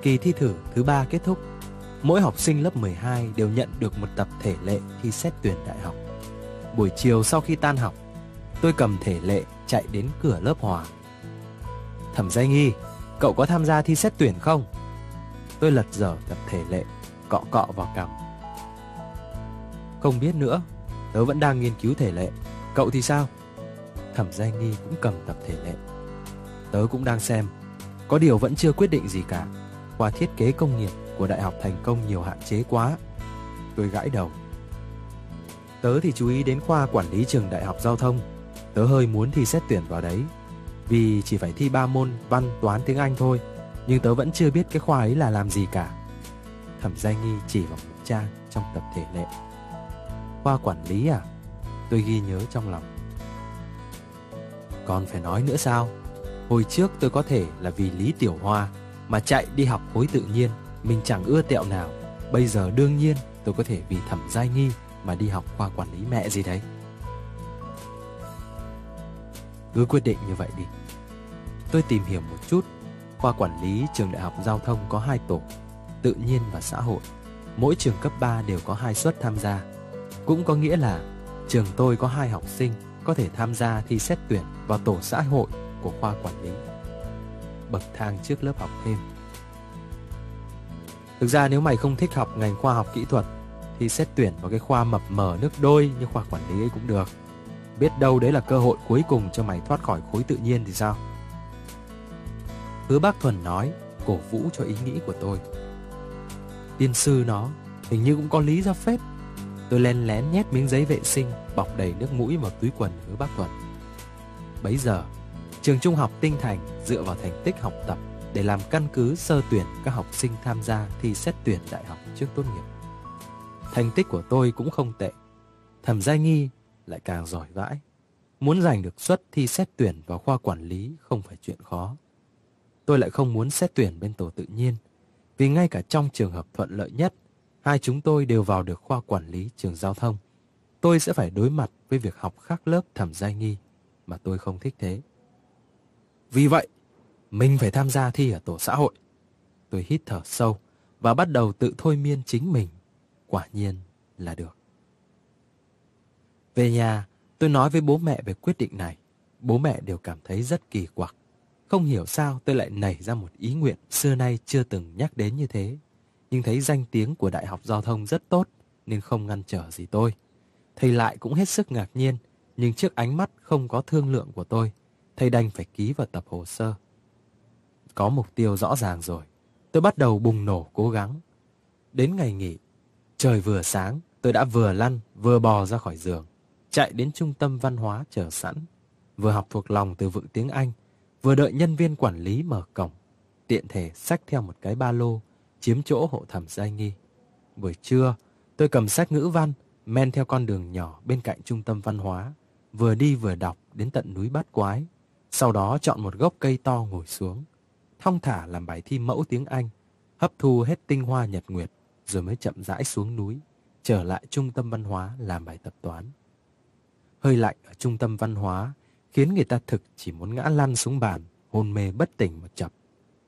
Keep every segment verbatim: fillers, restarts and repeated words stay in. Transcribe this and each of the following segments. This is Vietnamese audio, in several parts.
Kỳ thi thử thứ ba kết thúc. Mỗi học sinh lớp mười hai đều nhận được một tập thể lệ thi xét tuyển đại học. Buổi chiều sau khi tan học, tôi cầm thể lệ chạy đến cửa lớp Hòa. Thẩm Giai Nghi, cậu có tham gia thi xét tuyển không? Tôi lật dở tập thể lệ, cọ cọ vào cằm. Không biết nữa, tớ vẫn đang nghiên cứu thể lệ. Cậu thì sao? Thẩm Giai Nghi cũng cầm tập thể lệ. Tớ cũng đang xem, có điều vẫn chưa quyết định gì cả. Khoa thiết kế công nghiệp của Đại học Thành Công nhiều hạn chế quá. Tôi gãi đầu. Tớ thì chú ý đến khoa quản lý trường Đại học Giao thông. Tớ hơi muốn thi xét tuyển vào đấy, vì chỉ phải thi ba môn văn, toán, tiếng Anh thôi. Nhưng tớ vẫn chưa biết cái khoa ấy là làm gì cả. Thẩm Giai Nghi chỉ vào một trang trong tập thể lệ. Khoa quản lý à? Tôi ghi nhớ trong lòng. Còn phải nói nữa sao? Hồi trước tôi có thể là vì Lý Tiểu Hoa mà chạy đi học khối tự nhiên, mình chẳng ưa tẹo nào. Bây giờ đương nhiên tôi có thể vì Thẩm Giai Nghi mà đi học khoa quản lý mẹ gì đấy. Cứ quyết định như vậy đi. Tôi tìm hiểu một chút. Khoa quản lý trường Đại học Giao thông có hai tổ, tự nhiên và xã hội. Mỗi trường cấp ba đều có hai suất tham gia. Cũng có nghĩa là trường tôi có hai học sinh có thể tham gia thi xét tuyển vào tổ xã hội của khoa quản lý. Bậc thang trước lớp học thêm. Thực ra nếu mày không thích học ngành khoa học kỹ thuật thì xét tuyển vào cái khoa mập mờ nước đôi như khoa quản lý ấy cũng được. Biết đâu đấy là cơ hội cuối cùng cho mày thoát khỏi khối tự nhiên thì sao? Hứa Bác Thuần nói, cổ vũ cho ý nghĩ của tôi. Tiên sư nó hình như cũng có lý ra phết. Tôi len lén nhét miếng giấy vệ sinh bọc đầy nước mũi vào túi quần Hứa Bác Thuần. Bấy giờ, trường trung học Tinh Thành dựa vào thành tích học tập để làm căn cứ sơ tuyển các học sinh tham gia thi xét tuyển đại học trước tốt nghiệp. Thành tích của tôi cũng không tệ. Thẩm Giai Nghi lại càng giỏi vãi. Muốn giành được suất thi xét tuyển vào khoa quản lý không phải chuyện khó. Tôi lại không muốn xét tuyển bên tổ tự nhiên, vì ngay cả trong trường hợp thuận lợi nhất, hai chúng tôi đều vào được khoa quản lý trường giao thông. Tôi sẽ phải đối mặt với việc học khác lớp Thẩm Giai Nghi mà tôi không thích thế. Vì vậy, mình phải tham gia thi ở tổ xã hội. Tôi hít thở sâu và bắt đầu tự thôi miên chính mình. Quả nhiên là được. Về nhà, tôi nói với bố mẹ về quyết định này. Bố mẹ đều cảm thấy rất kỳ quặc. Không hiểu sao tôi lại nảy ra một ý nguyện xưa nay chưa từng nhắc đến như thế. Nhưng thấy danh tiếng của Đại học Giao thông rất tốt nên không ngăn trở gì tôi. Thầy lại cũng hết sức ngạc nhiên, nhưng trước ánh mắt không có thương lượng của tôi, thầy đành phải ký vào tập hồ sơ. Có mục tiêu rõ ràng rồi, tôi bắt đầu bùng nổ cố gắng. Đến ngày nghỉ, trời vừa sáng, tôi đã vừa lăn vừa bò ra khỏi giường, chạy đến trung tâm văn hóa chờ sẵn, vừa học thuộc lòng từ vựng tiếng Anh, vừa đợi nhân viên quản lý mở cổng, tiện thể xách theo một cái ba lô, chiếm chỗ hộ Thẩm Giai Nghi. Buổi trưa, tôi cầm sách ngữ văn, men theo con đường nhỏ bên cạnh trung tâm văn hóa, vừa đi vừa đọc đến tận núi Bát Quái. Sau đó chọn một gốc cây to ngồi xuống, thong thả làm bài thi mẫu tiếng Anh, hấp thu hết tinh hoa nhật nguyệt, rồi mới chậm rãi xuống núi, trở lại trung tâm văn hóa làm bài tập toán. Hơi lạnh ở trung tâm văn hóa khiến người ta thực chỉ muốn ngã lăn xuống bàn, hôn mê bất tỉnh một chập.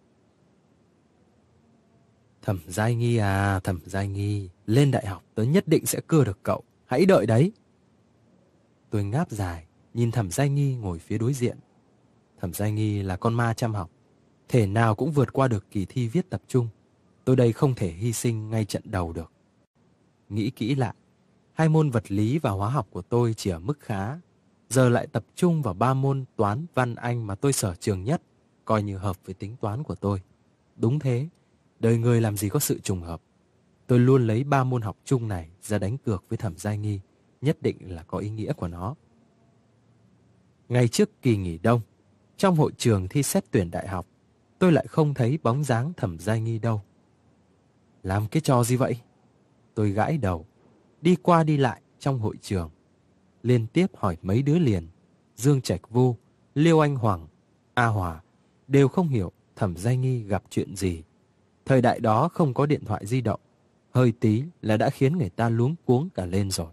Thẩm Giai Nghi à, Thẩm Giai Nghi, lên đại học tớ nhất định sẽ cưa được cậu, hãy đợi đấy. Tôi ngáp dài, nhìn Thẩm Giai Nghi ngồi phía đối diện. Thẩm Giai Nghi là con ma chăm học, thể nào cũng vượt qua được kỳ thi viết tập trung. Tôi đây không thể hy sinh ngay trận đầu được. Nghĩ kỹ lại, hai môn vật lý và hóa học của tôi chỉ ở mức khá, giờ lại tập trung vào ba môn toán, văn, Anh mà tôi sở trường nhất, coi như hợp với tính toán của tôi. Đúng thế, đời người làm gì có sự trùng hợp. Tôi luôn lấy ba môn học chung này ra đánh cược với Thẩm Giai Nghi, nhất định là có ý nghĩa của nó. Ngày trước kỳ nghỉ đông, trong hội trường thi xét tuyển đại học, tôi lại không thấy bóng dáng Thẩm Giai Nghi đâu. Làm cái trò gì vậy? Tôi gãi đầu, đi qua đi lại trong hội trường, liên tiếp hỏi mấy đứa liền. Dương Trạch Vu, Liêu Anh Hoàng, A Hòa đều không hiểu Thẩm Giai Nghi gặp chuyện gì. Thời đại đó không có điện thoại di động, hơi tí là đã khiến người ta luống cuống cả lên rồi.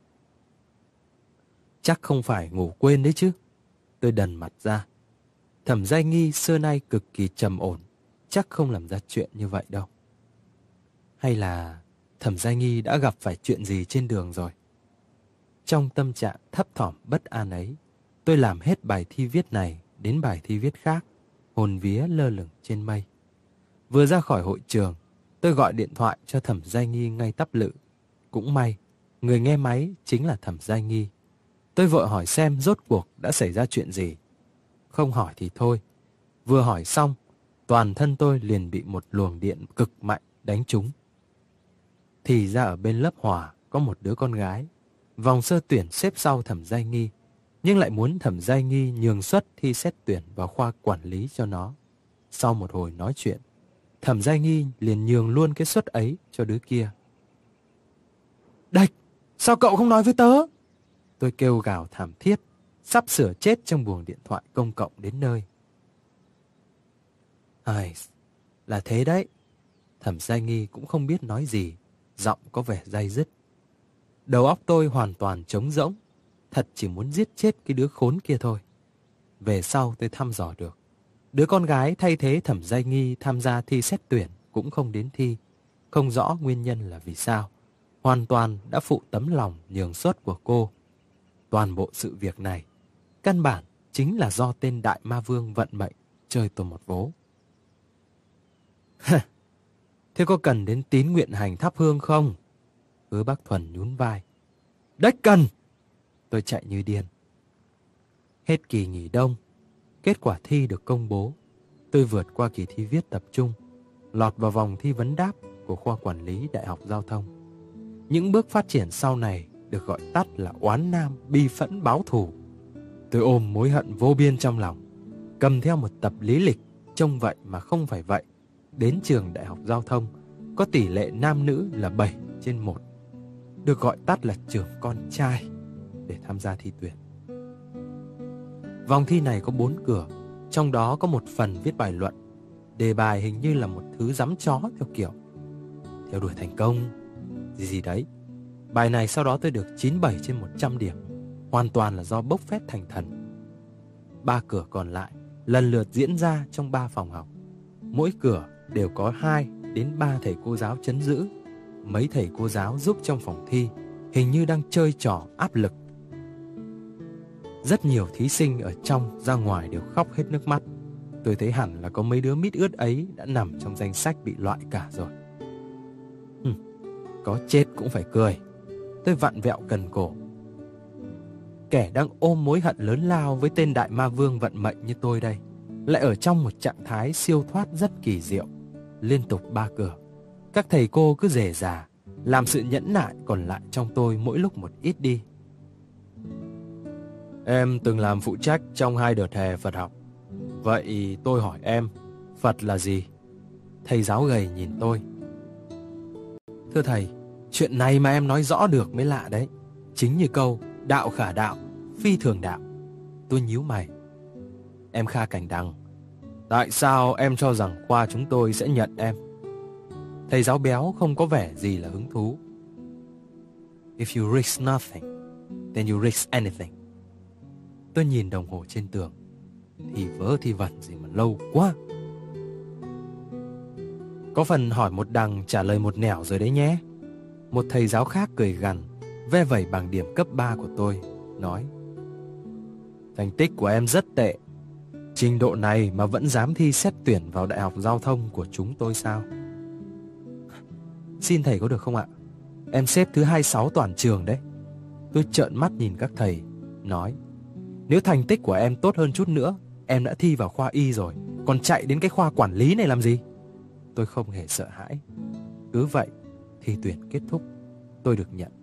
Chắc không phải ngủ quên đấy chứ. Tôi đần mặt ra. Thẩm Giai Nghi xưa nay cực kỳ trầm ổn, chắc không làm ra chuyện như vậy đâu. Hay là Thẩm Giai Nghi đã gặp phải chuyện gì trên đường rồi? Trong tâm trạng thấp thỏm bất an ấy, tôi làm hết bài thi viết này đến bài thi viết khác, hồn vía lơ lửng trên mây. Vừa ra khỏi hội trường, tôi gọi điện thoại cho Thẩm Giai Nghi ngay tắp lự. Cũng may, người nghe máy chính là Thẩm Giai Nghi. Tôi vội hỏi xem rốt cuộc đã xảy ra chuyện gì. Không hỏi thì thôi. Vừa hỏi xong, toàn thân tôi liền bị một luồng điện cực mạnh đánh trúng. Thì ra ở bên lớp Hòa có một đứa con gái, vòng sơ tuyển xếp sau Thẩm Giai Nghi, nhưng lại muốn Thẩm Giai Nghi nhường suất thi xét tuyển vào khoa quản lý cho nó. Sau một hồi nói chuyện, Thẩm Giai Nghi liền nhường luôn cái suất ấy cho đứa kia. Đạch, sao cậu không nói với tớ? Tôi kêu gào thảm thiết, sắp sửa chết trong buồng điện thoại công cộng đến nơi. Ai, là thế đấy. Thẩm Giai Nghi cũng không biết nói gì, giọng có vẻ day dứt. Đầu óc tôi hoàn toàn trống rỗng, thật chỉ muốn giết chết cái đứa khốn kia thôi. Về sau tôi thăm dò được, đứa con gái thay thế Thẩm Giai Nghi tham gia thi xét tuyển cũng không đến thi, không rõ nguyên nhân là vì sao. Hoàn toàn đã phụ tấm lòng nhường suất của cô. Toàn bộ sự việc này, căn bản chính là do tên đại ma vương vận mệnh chơi tôi một vố. Thế có cần đến tín nguyện hành thắp hương không? Hứa Bác Thuần nhún vai. Đếch cần! Tôi chạy như điên. Hết kỳ nghỉ đông, kết quả thi được công bố. Tôi vượt qua kỳ thi viết tập trung, lọt vào vòng thi vấn đáp của khoa quản lý Đại học Giao thông. Những bước phát triển sau này được gọi tắt là oán nam bi phẫn báo thù. Tôi ôm mối hận vô biên trong lòng, cầm theo một tập lý lịch trông vậy mà không phải vậy. Đến trường Đại học Giao thông có tỷ lệ nam nữ là bảy trên một, được gọi tắt là trường con trai, để tham gia thi tuyển. Vòng thi này có bốn cửa, trong đó có một phần viết bài luận. Đề bài hình như là một thứ giắm chó theo kiểu theo đuổi thành công gì gì đấy. Bài này sau đó tôi được chín mươi bảy trên một trăm điểm, hoàn toàn là do bốc phét thành thần. Ba cửa còn lại lần lượt diễn ra trong ba phòng học. Mỗi cửa đều có hai đến ba thầy cô giáo trấn giữ. Mấy thầy cô giáo giúp trong phòng thi hình như đang chơi trò áp lực. Rất nhiều thí sinh ở trong ra ngoài đều khóc hết nước mắt. Tôi thấy hẳn là có mấy đứa mít ướt ấy đã nằm trong danh sách bị loại cả rồi. Hừm, có chết cũng phải cười. Tôi vặn vẹo cần cổ. Kẻ đang ôm mối hận lớn lao với tên đại ma vương vận mệnh như tôi đây, lại ở trong một trạng thái siêu thoát rất kỳ diệu. Liên tục ba cửa, các thầy cô cứ rề rà, làm sự nhẫn nại còn lại trong tôi mỗi lúc một ít đi. Em từng làm phụ trách trong hai đợt hè Phật học. Vậy tôi hỏi em, Phật là gì? Thầy giáo gầy nhìn tôi. Thưa thầy, chuyện này mà em nói rõ được mới lạ đấy. Chính như câu đạo khả đạo, phi thường đạo. Tôi nhíu mày. Em Kha Cảnh Đằng, tại sao em cho rằng khoa chúng tôi sẽ nhận em? Thầy giáo béo không có vẻ gì là hứng thú. If you risk nothing, then you risk anything. Tôi nhìn đồng hồ trên tường. Thì vớ thì vẩn gì mà lâu quá. Có phần hỏi một đằng trả lời một nẻo rồi đấy nhé. Một thầy giáo khác cười gằn, ve vẩy bảng điểm cấp ba của tôi, nói: thành tích của em rất tệ. Trình độ này mà vẫn dám thi xét tuyển vào Đại học Giao thông của chúng tôi sao? Xin thầy có được không ạ? Em xếp thứ hai mươi sáu toàn trường đấy. Tôi trợn mắt nhìn các thầy, nói: nếu thành tích của em tốt hơn chút nữa, em đã thi vào khoa y rồi, còn chạy đến cái khoa quản lý này làm gì? Tôi không hề sợ hãi. Cứ vậy, thi tuyển kết thúc, tôi được nhận.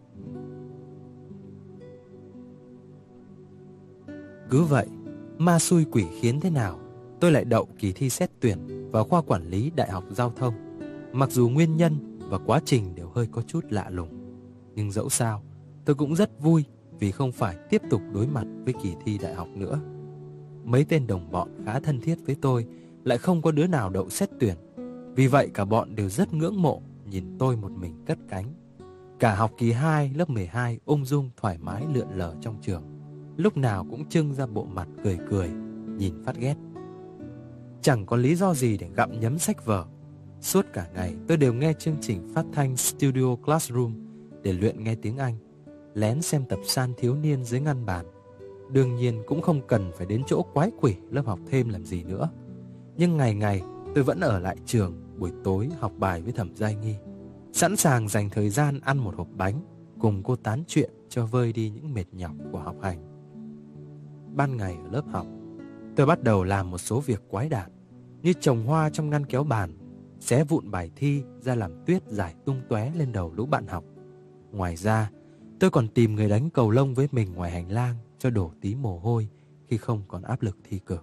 Cứ vậy, ma xui quỷ khiến thế nào, tôi lại đậu kỳ thi xét tuyển vào khoa quản lý Đại học Giao thông. Mặc dù nguyên nhân và quá trình đều hơi có chút lạ lùng, nhưng dẫu sao, tôi cũng rất vui vì không phải tiếp tục đối mặt với kỳ thi đại học nữa. Mấy tên đồng bọn khá thân thiết với tôi lại không có đứa nào đậu xét tuyển. Vì vậy cả bọn đều rất ngưỡng mộ nhìn tôi một mình cất cánh. Cả học kỳ hai lớp mười hai ung dung thoải mái lượn lờ trong trường, lúc nào cũng trưng ra bộ mặt cười cười, nhìn phát ghét. chẳng có lý do gì để gặm nhấm sách vở. Suốt cả ngày tôi đều nghe chương trình phát thanh Studio Classroom để luyện nghe tiếng Anh, lén xem tập san thiếu niên dưới ngăn bàn. Đương nhiên cũng không cần phải đến chỗ quái quỷ lớp học thêm làm gì nữa. Nhưng ngày ngày tôi vẫn ở lại trường buổi tối học bài với Thẩm Giai Nghi, sẵn sàng dành thời gian ăn một hộp bánh, cùng cô tán chuyện cho vơi đi những mệt nhọc của học hành. Ban ngày ở lớp học, tôi bắt đầu làm một số việc quái đản, như trồng hoa trong ngăn kéo bàn, xé vụn bài thi ra làm tuyết rải tung tóe lên đầu lũ bạn học. Ngoài ra, tôi còn tìm người đánh cầu lông với mình ngoài hành lang cho đổ tí mồ hôi khi không còn áp lực thi cử.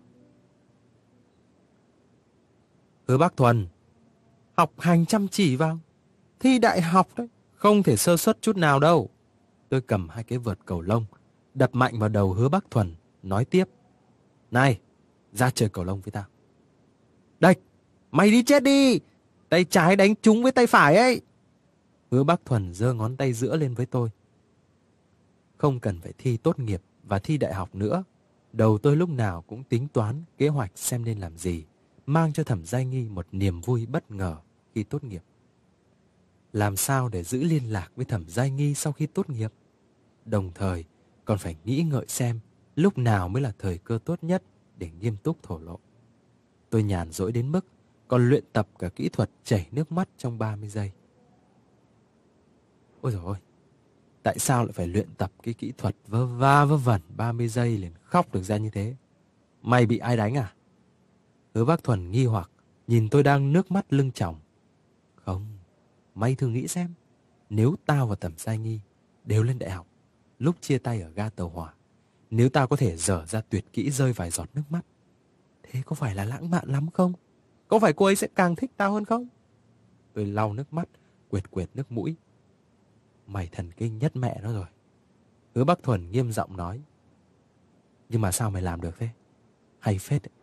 Hứa Bác Thuần, học hành chăm chỉ vào, thi đại học đấy, không thể sơ suất chút nào đâu. Tôi cầm hai cái vợt cầu lông, đập mạnh vào đầu Hứa Bác Thuần, nói tiếp. Này, ra chơi cầu lông với tao. Đạch, mày đi chết đi, tay trái đánh trúng với tay phải ấy. Hứa Bác Thuần giơ ngón tay giữa lên với tôi. Không cần phải thi tốt nghiệp và thi đại học nữa. Đầu tôi lúc nào cũng tính toán kế hoạch xem nên làm gì, mang cho Thẩm Giai Nghi một niềm vui bất ngờ khi tốt nghiệp. Làm sao để giữ liên lạc với Thẩm Giai Nghi sau khi tốt nghiệp? Đồng thời còn phải nghĩ ngợi xem lúc nào mới là thời cơ tốt nhất để nghiêm túc thổ lộ. Tôi nhàn rỗi đến mức còn luyện tập cả kỹ thuật chảy nước mắt trong ba mươi giây. Ôi dồi ôi, tại sao lại phải luyện tập cái kỹ thuật vơ va vơ vẩn ba mươi giây liền khóc được ra như thế? Mày bị ai đánh à? Hứa Bác Thuần nghi hoặc nhìn tôi đang nước mắt lưng tròng. Không, mày thử nghĩ xem, nếu tao và Thẩm Giai Nghi đều lên đại học, lúc chia tay ở ga tàu hỏa, nếu tao có thể dở ra tuyệt kỹ rơi vài giọt nước mắt, thế có phải là lãng mạn lắm không? Có phải cô ấy sẽ càng thích tao hơn không? Tôi lau nước mắt, quệt quệt nước mũi. Mày thần kinh nhất mẹ nó rồi. Hứa Bác Thuần nghiêm giọng nói. Nhưng mà sao mày làm được thế? Hay phết đấy.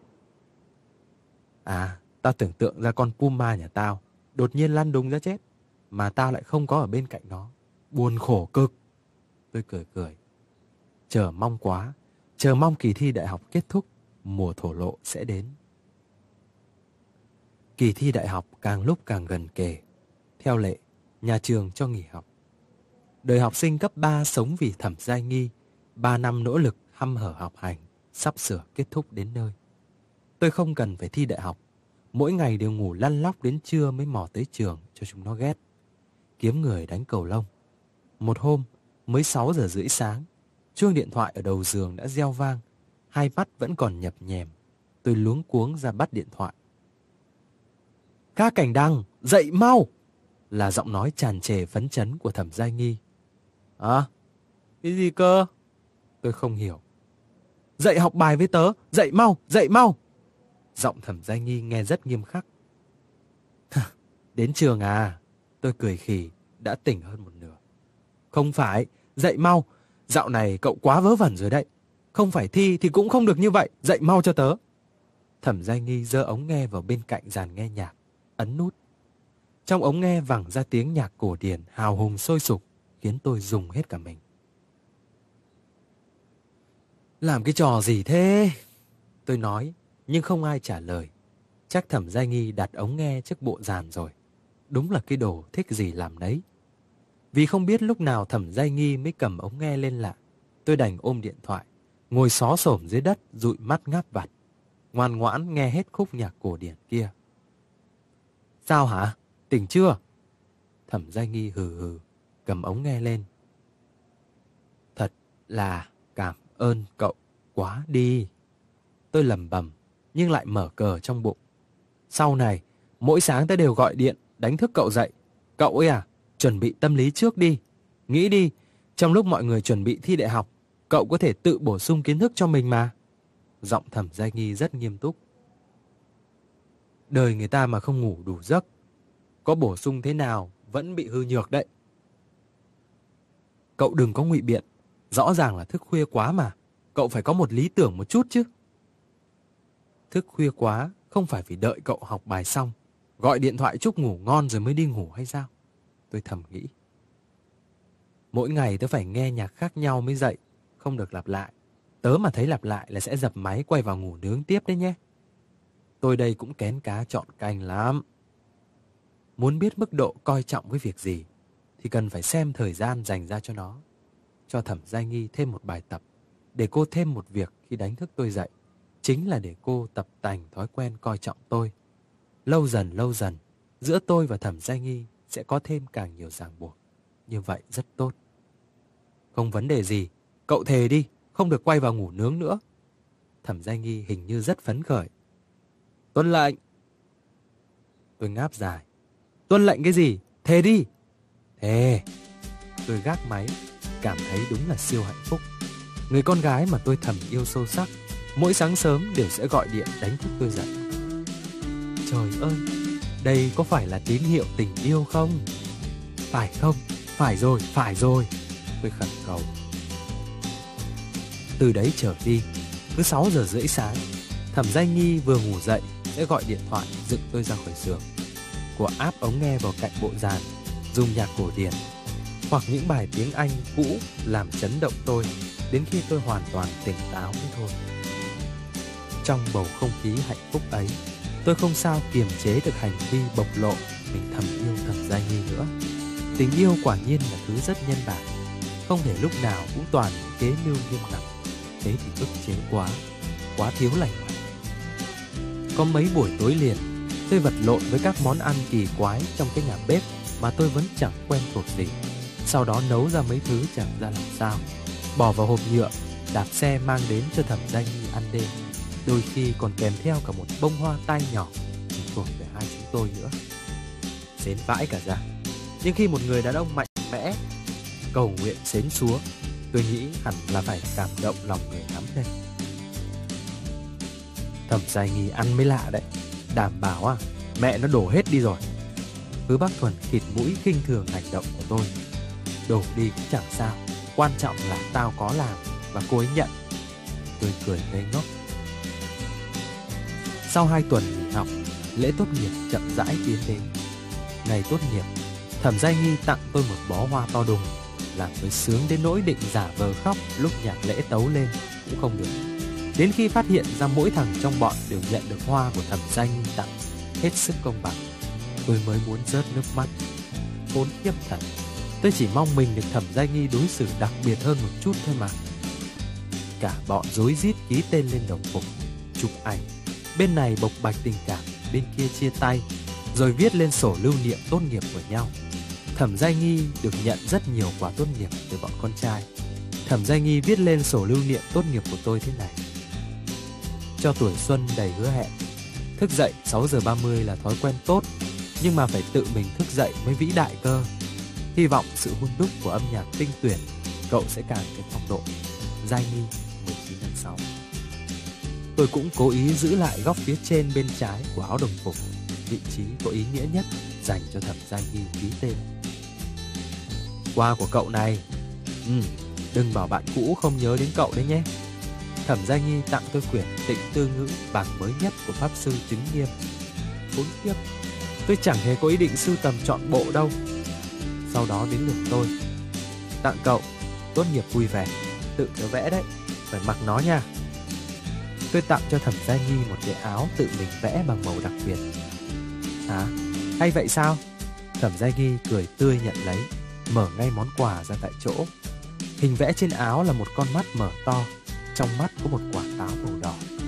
À, tao tưởng tượng ra con Puma nhà tao đột nhiên lăn đùng ra chết, mà tao lại không có ở bên cạnh nó. Buồn khổ cực. Tôi cười cười. Chờ mong quá, chờ mong kỳ thi đại học kết thúc, mùa thổ lộ sẽ đến. Kỳ thi đại học càng lúc càng gần kề. Theo lệ, nhà trường cho nghỉ học. Đời học sinh cấp ba sống vì Thẩm Giai Nghi, ba năm nỗ lực hăm hở học hành, sắp sửa kết thúc đến nơi. Tôi không cần phải thi đại học, mỗi ngày đều ngủ lăn lóc đến trưa mới mò tới trường cho chúng nó ghét. Kiếm người đánh cầu lông. Một hôm, mới sáu giờ rưỡi sáng, chuông điện thoại ở đầu giường đã reo vang, hai mắt vẫn còn nhập nhèm. Tôi luống cuống ra bắt điện thoại. Ca Cảnh Đăng, dậy mau! Là giọng nói tràn trề phấn chấn của Thẩm Giai Nghi. À, cái gì cơ? Tôi không hiểu. Dậy học bài với tớ, dậy mau, dậy mau! Giọng Thẩm Giai Nghi nghe rất nghiêm khắc. Đến trường à? Tôi cười khì, đã tỉnh hơn một nửa. Không phải, dậy mau, dạo này cậu quá vớ vẩn rồi đấy. Không phải thi thì cũng không được như vậy, dậy mau cho tớ. Thẩm Giai Nghi giơ ống nghe vào bên cạnh dàn nghe nhạc, ấn nút. Trong ống nghe vẳng ra tiếng nhạc cổ điển hào hùng sôi sục, khiến tôi rùng hết cả mình. Làm cái trò gì thế? Tôi nói, nhưng không ai trả lời. Chắc Thẩm Giai Nghi đặt ống nghe trước bộ dàn rồi. Đúng là cái đồ thích gì làm nấy. Vì không biết lúc nào Thẩm Giai Nghi mới cầm ống nghe lên lạ, tôi đành ôm điện thoại, ngồi xó xổm dưới đất dụi mắt ngáp vặt, ngoan ngoãn nghe hết khúc nhạc cổ điển kia. Sao hả? Tỉnh chưa? Thẩm Giai Nghi hừ hừ, cầm ống nghe lên. Thật là cảm ơn cậu quá đi. Tôi lẩm bẩm nhưng lại mở cờ trong bụng. Sau này, mỗi sáng tôi đều gọi điện đánh thức cậu dậy. Cậu ấy à, chuẩn bị tâm lý trước đi. Nghĩ đi, trong lúc mọi người chuẩn bị thi đại học, cậu có thể tự bổ sung kiến thức cho mình mà. Giọng Thẩm Giai Nghi rất nghiêm túc. Đời người ta mà không ngủ đủ giấc, có bổ sung thế nào vẫn bị hư nhược đấy. Cậu đừng có ngụy biện, rõ ràng là thức khuya quá mà. Cậu phải có một lý tưởng một chút chứ. Thức khuya quá không phải vì đợi cậu học bài xong, gọi điện thoại chúc ngủ ngon rồi mới đi ngủ hay sao? Tôi thầm nghĩ. Mỗi ngày tớ phải nghe nhạc khác nhau mới dậy, không được lặp lại. Tớ mà thấy lặp lại là sẽ dập máy quay vào ngủ nướng tiếp đấy nhé. Tôi đây cũng kén cá chọn canh lắm. Muốn biết mức độ coi trọng với việc gì thì cần phải xem thời gian dành ra cho nó. Cho Thẩm Giai Nghi thêm một bài tập, để cô thêm một việc khi đánh thức tôi dậy, chính là để cô tập tành thói quen coi trọng tôi. Lâu dần lâu dần, giữa tôi và Thẩm Giai Nghi sẽ có thêm càng nhiều ràng buộc. Như vậy rất tốt. Không vấn đề gì, cậu thề đi, không được quay vào ngủ nướng nữa. Thẩm Giai Nghi hình như rất phấn khởi. Tuân lệnh. Tôi ngáp dài. Tuân lệnh cái gì? Thề đi. Thề. Tôi gác máy, cảm thấy đúng là siêu hạnh phúc. Người con gái mà tôi thầm yêu sâu sắc, mỗi sáng sớm đều sẽ gọi điện đánh thức tôi dậy. Trời ơi, đây có phải là tín hiệu tình yêu không? Phải không? Phải rồi, phải rồi. Tôi khẩn cầu. Từ đấy trở đi, cứ sáu giờ rưỡi sáng, Thẩm Giai Nghi vừa ngủ dậy sẽ gọi điện thoại dựng tôi ra khỏi giường. Cô áp ống nghe vào cạnh bộ dàn, dùng nhạc cổ điển hoặc những bài tiếng Anh cũ làm chấn động tôi đến khi tôi hoàn toàn tỉnh táo mới thôi. Trong bầu không khí hạnh phúc ấy, tôi không sao kiềm chế được hành vi bộc lộ mình thầm yêu Thẩm Giai Nghi nữa. Tình yêu quả nhiên là thứ rất nhân bản, không thể lúc nào cũng toàn kế mưu nghiêm ngặt. Thế thì ức chế quá, quá thiếu lành mạnh. Có mấy buổi tối liền, tôi vật lộn với các món ăn kỳ quái trong cái nhà bếp mà tôi vẫn chẳng quen thuộc gì. Sau đó nấu ra mấy thứ chẳng ra làm sao, bỏ vào hộp nhựa, đạp xe mang đến cho Thẩm Giai Nghi ăn đêm. Đôi khi còn kèm theo cả một bông hoa tai nhỏ chỉ thuộc về hai chúng tôi nữa. Xến vãi cả ra. Nhưng khi một người đàn ông mạnh mẽ cầu nguyện xến xúa, tôi nghĩ hẳn là phải cảm động lòng người lắm đây. Thẩm Giai Nghi ăn mới lạ đấy. Đảm bảo à, mẹ nó đổ hết đi rồi. Hứa Bác Thuần khịt mũi khinh thường hành động của tôi. Đổ đi cũng chẳng sao, quan trọng là tao có làm và cô ấy nhận. Tôi cười ngây ngốc. Sau hai tuần nghỉ học, lễ tốt nghiệp chậm rãi tiến đến. Ngày tốt nghiệp, Thẩm Giai Nghi tặng tôi một bó hoa to đùng, làm tôi sướng đến nỗi định giả vờ khóc lúc nhạc lễ tấu lên cũng không được. Đến khi phát hiện ra mỗi thằng trong bọn đều nhận được hoa của Thẩm Giai Nghi tặng hết sức công bằng, tôi mới muốn rớt nước mắt. Khốn kiếp thật, tôi chỉ mong mình được Thẩm Giai Nghi đối xử đặc biệt hơn một chút thôi mà. Cả bọn rối rít ký tên lên đồng phục, chụp ảnh, bên này bộc bạch tình cảm, bên kia chia tay, rồi viết lên sổ lưu niệm tốt nghiệp của nhau. Thẩm Giai Nghi được nhận rất nhiều quà tốt nghiệp từ bọn con trai. Thẩm Giai Nghi viết lên sổ lưu niệm tốt nghiệp của tôi thế này: cho tuổi xuân đầy hứa hẹn. Thức dậy sáu giờ ba mươi là thói quen tốt, nhưng mà phải tự mình thức dậy mới vĩ đại cơ. Hy vọng sự hun đúc của âm nhạc tinh tuyển, cậu sẽ càng thêm phong độ. Giai Nghi, mười chín tháng sáu. Tôi cũng cố ý giữ lại góc phía trên bên trái của áo đồng phục, vị trí có ý nghĩa nhất dành cho Thẩm Giai Nghi ký tên. Quà của cậu này, ừ, đừng bảo bạn cũ không nhớ đến cậu đấy nhé. Thẩm Giai Nghi tặng tôi quyển Tịnh Tư Ngữ bản mới nhất của Pháp Sư Chứng Nghiêm. Khốn kiếp, tôi chẳng hề có ý định sưu tầm trọn bộ đâu. Sau đó đến lượt tôi. Tặng cậu, tốt nghiệp vui vẻ, tự tớ vẽ đấy, phải mặc nó nha. Tôi tặng cho Thẩm Giai Nghi một cái áo tự mình vẽ bằng màu đặc biệt. À, hay vậy sao? Thẩm Giai Nghi cười tươi nhận lấy, mở ngay món quà ra tại chỗ. Hình vẽ trên áo là một con mắt mở to, trong mắt có một quả táo màu đỏ.